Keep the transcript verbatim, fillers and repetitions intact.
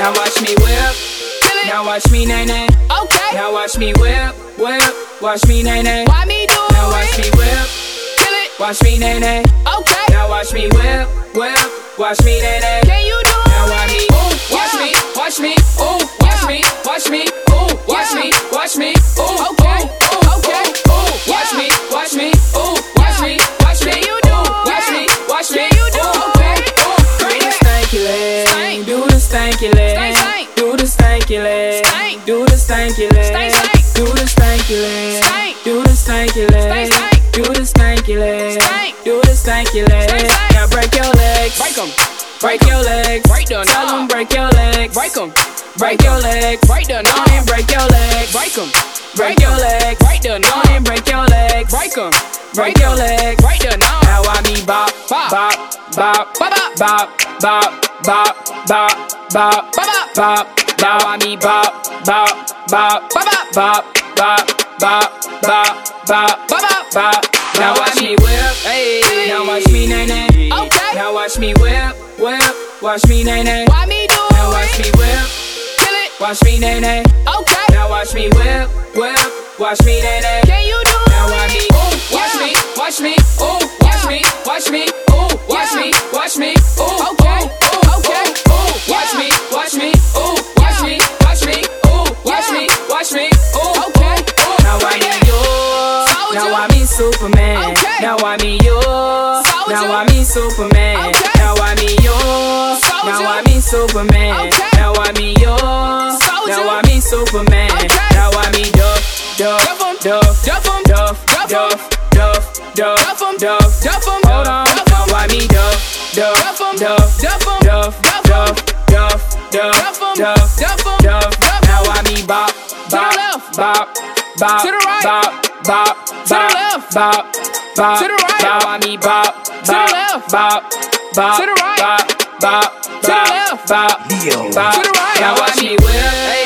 Now watch me whip. Now watch me nay nay. Okay. Now watch me whip, whip. Watch me nay nay. Why me do Now watch me it? whip. Kill it. Watch me nay nay. Okay. Now watch me whip, whip. Watch me nay nay. Can you do Now it? watch me, ooh, watch Yeah. me, watch me, ooh, watch Yeah. me, watch me, ooh, watch Yeah. me, watch me, ooh, Okay. ooh, ooh, Okay. ooh, ooh, watch Yeah. me, watch me, ooh, watch Yeah. me, watch me, Can you do ooh, watch it? me, watch me, Can you do ooh, it? ooh, ooh. Do the stanky leg, Stank. do the stanky leg, Stank, stank. do the stanky leg, Stank. do the stanky leg, Stank, stank. do the stanky leg, Stank. do the stanky leg, Stank, stank. do the stanky leg, Stank. do the stanky leg. Stank, stank. Now break your legs, Break 'em. break your legs, Break the tell knob. 'em break your legs, Break 'em. break your legs, Break the on knob. and break your legs, Break 'em. break your legs, Break the on knob. and break your legs, Break 'em. break your legs, Break the knob. now I me bop, Bop. bop, bop, Bop, bop. bop, bop, bop, bop, bop, Bop, bop. bop, now I me bop, bop, bop, Bop, bop. bop, bop, bop, bop, bop, Bop, bop. bop. Now Now watch I me me- whip, Hey. now watch me nay nay. Okay. Now watch me whip, whip, watch me nay nay. Why me do Now watch me it? whip, Kill it. watch me nay nay. Okay. Now watch me whip, whip, watch me nay nay. Can you do Now it? watch me, ooh, watch Yeah. me, watch me, ooh, watch Yeah. me, watch me, ooh, watch Yeah. me, watch me, ooh, Okay. ooh, ooh, Okay. ooh, ooh, watch Yeah. me, watch me, ooh, watch Yeah. me, watch me, ooh, watch Yeah. me, watch me, ooh, Okay. ooh, ooh. Now I Bring me it. you, Soldier. now I me Superman. Okay. Now I me you, Soldier. now I me Superman. Okay. Now I me you, Soldier. now I me Superman. Okay. Now I me you, Soldier. now I me Superman. Okay. Now I me Duff, Duff, Duff 'em. Duff, Duff 'em. Duff, Duff 'em. Duff, Duff, Duff, Duff 'em. Duff, Duff 'em. Hold on, Duff 'em. now I me Duff, Duff, Duff 'em. Duff, Duff 'em. Duff, Duff 'em. Duff, Duff, Duff, Duff 'em. Duff, Duff 'em. Duff. Duff 'em. Now I me bop, the bop, left. bop, bop, To the right. bop, bop, To the bop, left. bop, bop. To the right. Now I me bop, the bop, left. bop, bop, To the right. bop, bop, the bop, left. bop, Leo. bop. To the right. Now Now watch watch me me whip.